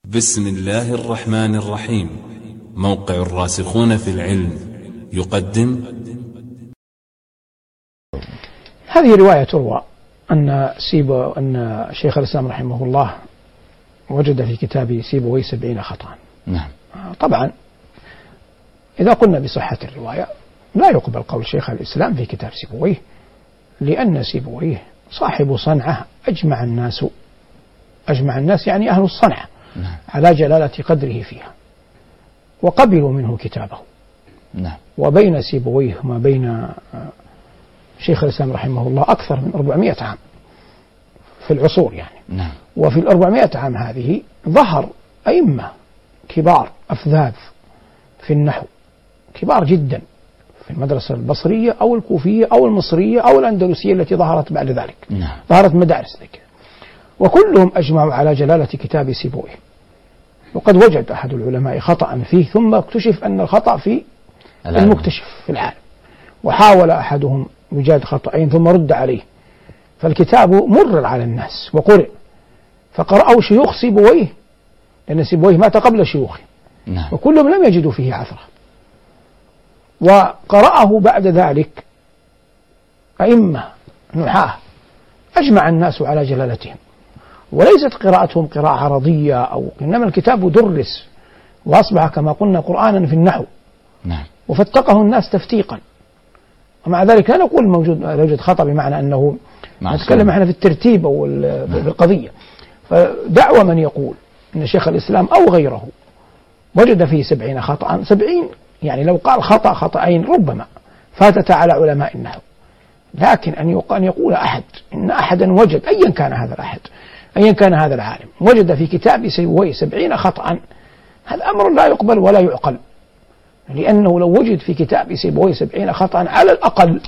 بسم الله الرحمن الرحيم. موقع الراسخون في العلم يقدم. هذه رواية تروى أن شيخ الإسلام رحمه الله وجد في كتاب سيبويه 70 خطأ. نعم. طبعا إذا قلنا بصحة الرواية لا يقبل قول شيخ الإسلام في كتاب سيبويه، لأن سيبويه صاحب صنعة أجمع الناس يعني أهل الصنعة على جلالة قدره فيها، وقبلوا منه كتابه. نعم. وبين سيبويه وما بين شيخ الإسلام رحمه الله أكثر من 400 عام في العصور يعني. نعم. وفي 400 عام هذه ظهر أئمة كبار أفذاذ في النحو، كبار جدا، في المدرسة البصرية أو الكوفية أو المصرية أو الأندلسية التي ظهرت بعد ذلك. نعم. ظهرت مدارس ذلك، وكلهم أجمعوا على جلالة كتاب سيبويه. وقد وجد أحد العلماء خطأ فيه، ثم اكتشف أن الخطأ في المكتشف في العالم، وحاول أحدهم إيجاد خطأين ثم رد عليه، فالكتاب مرر على الناس وقرئ، فقرأوا شيوخ سيبويه، لأن سيبويه مات قبل شيوخه. نعم. وكلهم لم يجدوا فيه عثرة، وقرأه بعد ذلك أئمة نحاة أجمع الناس على جلالتهم، وليست قراءتهم قراءة عرضية إنما الكتاب درس وأصبح كما قلنا قرآنا في النحو. نعم. وفتقه الناس تفتيقا، ومع ذلك لا نقول موجود خطأ بمعنى أنه نتكلم احنا في الترتيب أو في القضية. فدعوى من يقول أن شيخ الإسلام أو غيره وجد فيه 70 خطأ، 70 يعني لو قال خطأين ربما فاتت على علماء النحو، لكن أن يقول أحد إن أحدا وجد، أيا كان هذا الأحد، أيا كان هذا العالم، وجد في كتاب سيبويه 70 خطأ، هذا أمر لا يقبل ولا يعقل، لأنه لو وجد في كتاب سيبويه 70 خطأ على الأقل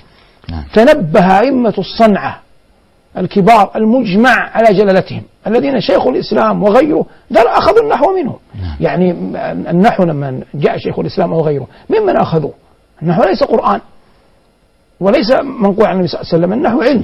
تنبه أئمة الصنعة الكبار المجمع على جلالتهم الذين شيخ الإسلام وغيره أخذوا النحو منهم. يعني النحو لما جاء شيخ الإسلام أو غيره ممن أخذوه؟ النحو ليس قرآن وليس منقول عن النبي صلى الله عليه وسلم، النحو علم،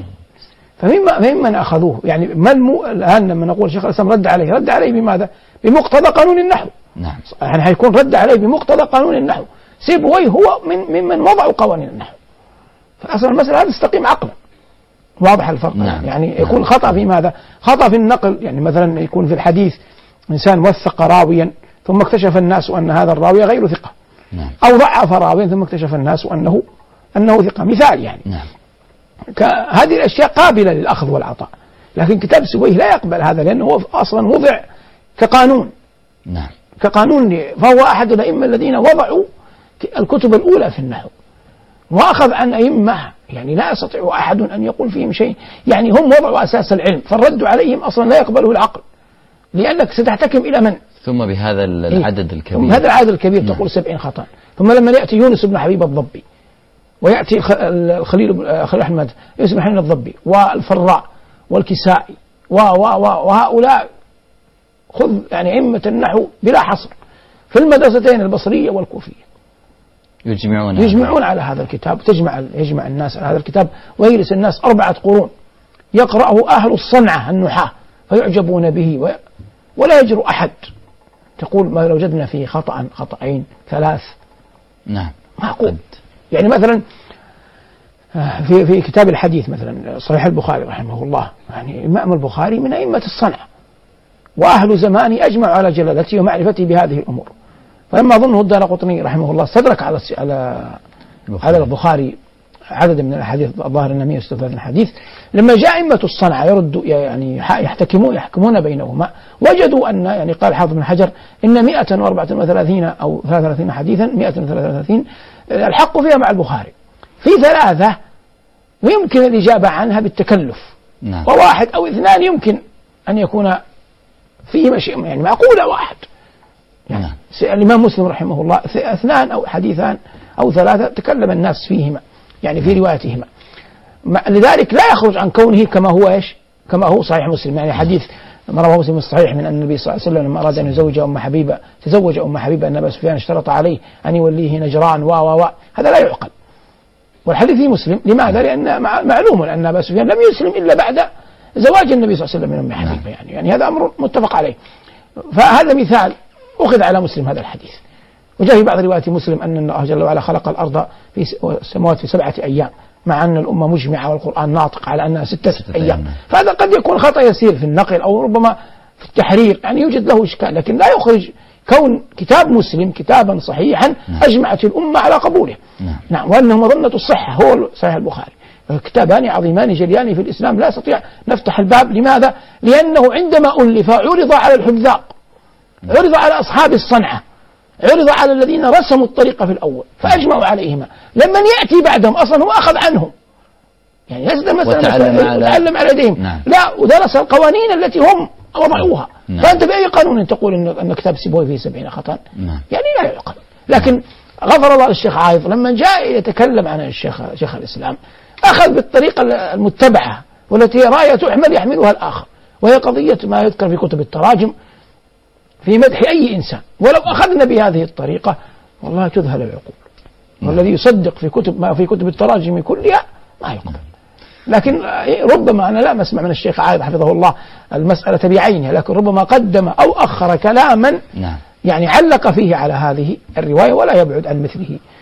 فممن أخذوه. يعني الآن لما نقول شيخ الإسلام رد عليه بماذا؟ بمقتضى قانون النحو. نعم. يعني حيكون رد عليه بمقتضى قانون النحو. سيبويه هو ممن وضعوا قوانين النحو، فأصل المسألة هذا تستقيم عقلا. واضح الفرق؟ نعم. يعني يكون خطأ في ماذا؟ خطأ في النقل، يعني مثلا يكون في الحديث إنسان وثق راويا ثم اكتشف الناس أن هذا الراوي غير ثقة. نعم. أو ضعف راويا ثم اكتشف الناس أنه ثقة، مثال يعني. نعم. هذه الأشياء قابلة للأخذ والعطاء، لكن كتاب سيبويه لا يقبل هذا، لأنه هو أصلا وضع كقانون. نعم. كقانون، فهو أحد الأئمة الذين وضعوا الكتب الأولى في النحو، وأخذ عن أئمة يعني لا يستطيع أحد أن يقول فيهم شيء، يعني هم وضعوا أساس العلم، فالرد عليهم أصلا لا يقبله العقل، لأنك ستحتكم إلى من؟ ثم بهذا العدد الكبير. هذا العدد الكبير تقول 70 خطأ. ثم لما يأتي يونس بن حبيب الضبي، ويأتي خليل أحمد يونس بن حبيب الضبي والفراء والكسائي وهؤلاء، خذ يعني أئمة النحو بلا حصر في المدرستين البصرية والكوفية، يجمعون على هذا الكتاب، يجمع الناس على هذا الكتاب، ويجلس الناس 4 قرون يقرأه أهل الصنعة النحاة فيعجبون به، ولا يجرؤ أحد تقول ما لو وجدنا فيه خطأين 3. نعم. معقول. يعني مثلا في كتاب الحديث مثلا صحيح البخاري رحمه الله، يعني الإمام البخاري من أئمة الصنعة، وأهل زمانه أجمعوا على جلالته ومعرفته بهذه الأمور. فلما أظنه الدارقطني رحمه الله استدرك على البخاري عدد من الأحاديث الظاهر أنها 136 حديث، لما جاء أئمة الصنعة يردوا يعني يحكمون بينهما، وجدوا أن يعني قال حافظ بن حجر إن 134 أو 33 حديثا 133 الحق فيها مع البخاري، في 3 ويمكن الإجابة عنها بالتكلف. نعم. و1 أو 2 يمكن أن يكون فيه شيء يعني معقولة 1. يعني نعم. الإمام مسلم رحمه الله 2 أو حديثان أو 3 تكلم الناس فيهما، يعني في روايتهما، لذلك لا يخرج عن كونه كما هو كما هو صحيح مسلم. يعني حديث ما رواه مسلم الصحيح من أن النبي صلى الله عليه وسلم لما أراد أن يزوج تزوج أم حبيبة أن أبا سفيان اشترط عليه أن يوليه نجران هذا لا يعقل، والحديث في مسلم. لماذا؟ لأن معلوم أن أبا سفيان لم يسلم إلا بعد زواج النبي صلى الله عليه وسلم من أم حبيبة، يعني هذا أمر متفق عليه. فهذا مثال أخذ على مسلم هذا الحديث. وجاء في بعض روايات مسلم أن الله جل وعلا خلق الأرض في السماوات في 7 أيام، مع أن الأمة مجمعة والقرآن ناطق على أنها 6 أيام. فهذا قد يكون خطأ يسير في النقل أو ربما في التحرير، يعني يوجد له إشكال، لكن لا يخرج كون كتاب مسلم كتابا صحيحا أجمعت الأمة على قبوله. نعم، وأنه مظنة الصحة هو صحيح البخاري. كتابان عظيمان جليان في الإسلام لا نستطيع نفتح الباب. لماذا؟ لأنه عندما ألف عرض على الحذاق، عرض على أصحاب الصنعة، عرض على الذين رسموا الطريقة في الأول فأجمعوا عليهما. لمن يأتي بعدهم أصلا هو أخذ عنهم، يعني ليس مثلا وتعلم على يديهم، لا، ودرس القوانين التي هم وضعوها. فأنت بأي قانون تقول أن كتاب سيبويه فيه 70 خطأ؟ يعني لا يعقل. لكن غفر الله للشيخ عايض لما جاء يتكلم عن شيخ الإسلام أخذ بالطريقة المتبعة والتي راية تحمل يحملها الآخر، وهي قضية ما يذكر في كتب التراجم في مدح أي إنسان. ولو أخذنا بهذه الطريقة والله تذهل العقول، والذي يصدق في كتب ما في كتب التراجم كلها ما يقبل. لكن ربما أنا لا أسمع من الشيخ عايض حفظه الله المسألة بعينها، لكن ربما قدم أو أخر كلاما يعني علق فيه على هذه الرواية ولا يبعد عن مثله